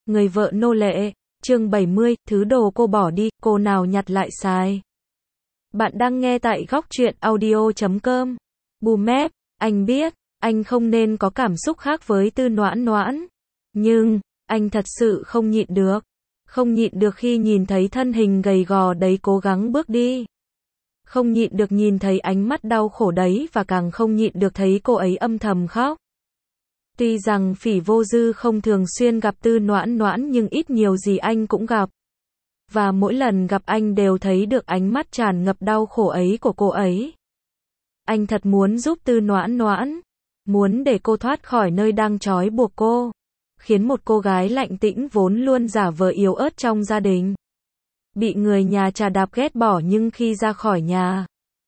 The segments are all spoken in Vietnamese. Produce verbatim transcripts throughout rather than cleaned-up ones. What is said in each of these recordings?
Người vợ nô lệ, chương bảy mươi, thứ đồ cô bỏ đi, cô nào nhặt lại xài. Bạn đang nghe tại góc truyện audio chấm com. Bùm mép, anh biết, anh không nên có cảm xúc khác với Tư Noãn Noãn. Nhưng, anh thật sự không nhịn được. Không nhịn được khi nhìn thấy thân hình gầy gò đấy cố gắng bước đi. Không nhịn được nhìn thấy ánh mắt đau khổ đấy và càng không nhịn được thấy cô ấy âm thầm khóc. Tuy rằng Phỉ Vô Dư không thường xuyên gặp Tư Noãn Noãn nhưng ít nhiều gì anh cũng gặp. Và mỗi lần gặp anh đều thấy được ánh mắt tràn ngập đau khổ ấy của cô ấy. Anh thật muốn giúp Tư Noãn Noãn. Muốn để cô thoát khỏi nơi đang trói buộc cô. Khiến một cô gái lạnh tĩnh vốn luôn giả vờ yếu ớt trong gia đình. Bị người nhà chà đạp ghét bỏ nhưng khi ra khỏi nhà.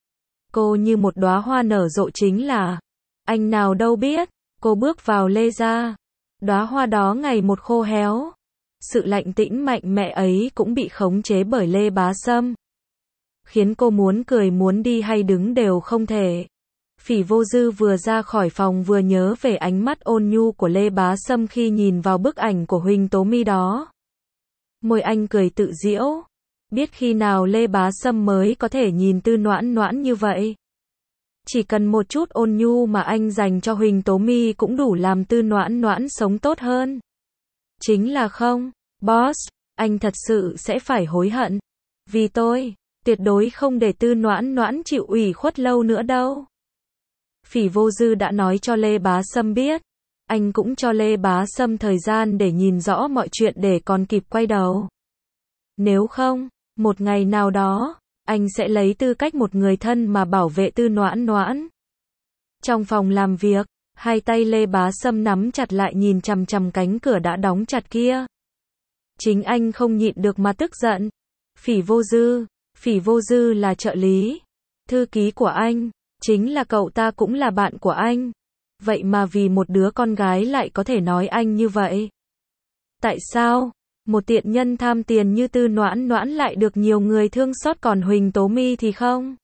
Cô như một đóa hoa nở rộ chính là. Anh nào đâu biết. Cô bước vào Lê gia. Đóa hoa đó ngày một khô héo. Sự lạnh tĩnh mạnh mẽ ấy cũng bị khống chế bởi Lê Bá Sâm. Khiến cô muốn cười muốn đi hay đứng đều không thể. Phỉ Vô Dư vừa ra khỏi phòng vừa nhớ về ánh mắt ôn nhu của Lê Bá Sâm khi nhìn vào bức ảnh của Huỳnh Tố My đó. Môi anh cười tự giễu. Biết khi nào Lê Bá Sâm mới có thể nhìn Tư Noãn Noãn như vậy. Chỉ cần một chút ôn nhu mà anh dành cho Huỳnh Tố My cũng đủ làm Tư Noãn Noãn sống tốt hơn. Chính là không, boss, anh thật sự sẽ phải hối hận. Vì tôi, tuyệt đối không để Tư Noãn Noãn chịu ủy khuất lâu nữa đâu. Phỉ Vô Dư đã nói cho Lê Bá Sâm biết. Anh cũng cho Lê Bá Sâm thời gian để nhìn rõ mọi chuyện để còn kịp quay đầu. Nếu không, một ngày nào đó, anh sẽ lấy tư cách một người thân mà bảo vệ Tư Noãn Noãn. Trong phòng làm việc, hai tay Lê Bá Sâm nắm chặt lại nhìn chằm chằm cánh cửa đã đóng chặt kia. Chính anh không nhịn được mà tức giận. Phỉ Vô Dư, Phỉ Vô Dư là trợ lý, thư ký của anh, chính là cậu ta cũng là bạn của anh. Vậy mà vì một đứa con gái lại có thể nói anh như vậy. Tại sao? Một tiện nhân tham tiền như Tư Noãn Noãn lại được nhiều người thương xót còn Huỳnh Tố My thì không?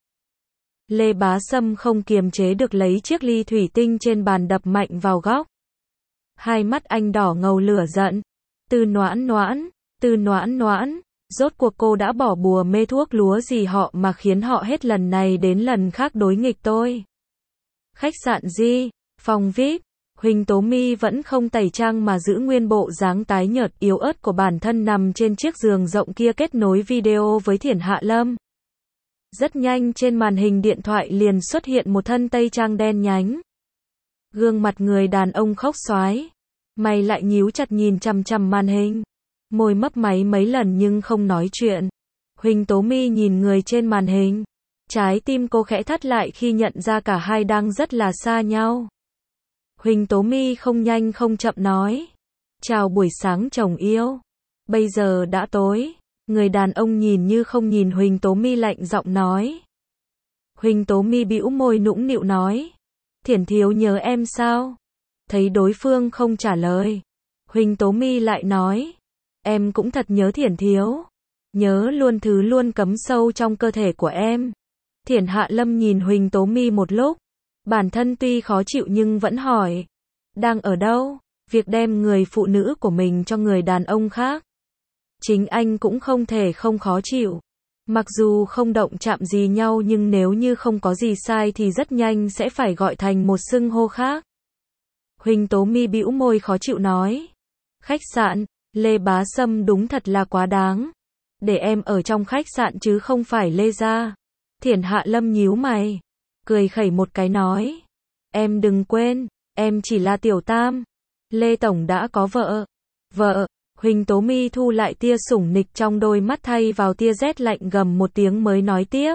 Lê Bá Sâm không kiềm chế được lấy chiếc ly thủy tinh trên bàn đập mạnh vào góc. Hai mắt anh đỏ ngầu lửa giận. Tư Noãn Noãn, Tư Noãn Noãn, rốt cuộc cô đã bỏ bùa mê thuốc lúa gì họ mà khiến họ hết lần này đến lần khác đối nghịch tôi. Khách sạn Di, phòng vi ai pi. Huỳnh Tố My vẫn không tẩy trang mà giữ nguyên bộ dáng tái nhợt yếu ớt của bản thân nằm trên chiếc giường rộng kia kết nối video với Thiển Hạ Lâm. Rất nhanh trên màn hình điện thoại liền xuất hiện một thân tây trang đen nhánh. Gương mặt người đàn ông khóc xoái. Mày lại nhíu chặt nhìn chằm chằm màn hình. Môi mấp máy mấy lần nhưng không nói chuyện. Huỳnh Tố My nhìn người trên màn hình. Trái tim cô khẽ thắt lại khi nhận ra cả hai đang rất là xa nhau. Huỳnh Tố My không nhanh không chậm nói. Chào buổi sáng chồng yêu. Bây giờ đã tối. Người đàn ông nhìn như không nhìn Huỳnh Tố My lạnh giọng nói. Huỳnh Tố My bĩu môi nũng nịu nói. Thiển thiếu nhớ em sao? Thấy đối phương không trả lời. Huỳnh Tố My lại nói. Em cũng thật nhớ Thiển thiếu. Nhớ luôn thứ luôn cấm sâu trong cơ thể của em. Thiển Hạ Lâm nhìn Huỳnh Tố My một lúc. Bản thân tuy khó chịu nhưng vẫn hỏi. Đang ở đâu? Việc đem người phụ nữ của mình cho người đàn ông khác. Chính anh cũng không thể không khó chịu. Mặc dù không động chạm gì nhau nhưng nếu như không có gì sai thì rất nhanh sẽ phải gọi thành một xưng hô khác. Huỳnh Tố My bĩu môi khó chịu nói. Khách sạn, Lê Bá Sâm đúng thật là quá đáng. Để em ở trong khách sạn chứ không phải Lê gia. Thiển Hạ Lâm nhíu mày. Cười khẩy một cái nói. Em đừng quên, em chỉ là tiểu tam. Lê Tổng đã có vợ. Vợ, Huỳnh Tố My thu lại tia sủng nịch trong đôi mắt thay vào tia rét lạnh gầm một tiếng mới nói tiếp.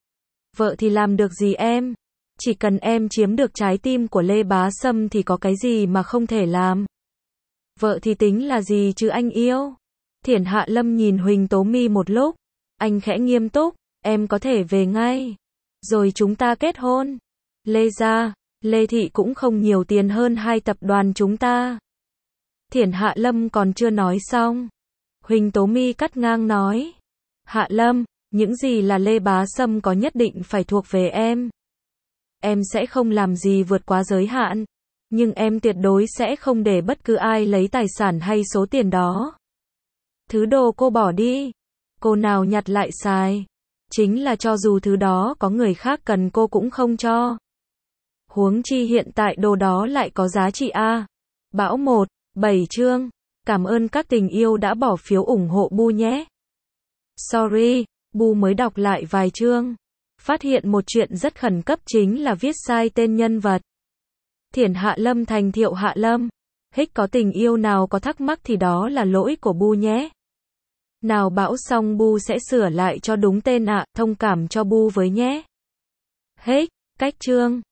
Vợ thì làm được gì em? Chỉ cần em chiếm được trái tim của Lê Bá Sâm thì có cái gì mà không thể làm. Vợ thì tính là gì chứ anh yêu? Thiển Hạ Lâm nhìn Huỳnh Tố My một lúc. Anh khẽ nghiêm túc, em có thể về ngay. Rồi chúng ta kết hôn. Lê gia, Lê Thị cũng không nhiều tiền hơn hai tập đoàn chúng ta. Thiển Hạ Lâm còn chưa nói xong. Huỳnh Tố My cắt ngang nói. Hạ Lâm, những gì là Lê Bá Sâm có nhất định phải thuộc về em. Em sẽ không làm gì vượt quá giới hạn. Nhưng em tuyệt đối sẽ không để bất cứ ai lấy tài sản hay số tiền đó. Thứ đồ cô bỏ đi, cô nào nhặt lại xài. Chính là cho dù thứ đó có người khác cần cô cũng không cho. Huống chi hiện tại đồ đó lại có giá trị a. Bão một, bảy chương. Cảm ơn các tình yêu đã bỏ phiếu ủng hộ Bu nhé. Sorry, Bu mới đọc lại vài chương. Phát hiện một chuyện rất khẩn cấp chính là viết sai tên nhân vật. Thiển Hạ Lâm thành Thiệu Hạ Lâm. Hích có tình yêu nào có thắc mắc thì đó là lỗi của Bu nhé. Nào bão xong Bu sẽ sửa lại cho đúng tên ạ, thông cảm cho Bu với nhé. Hích, cách chương.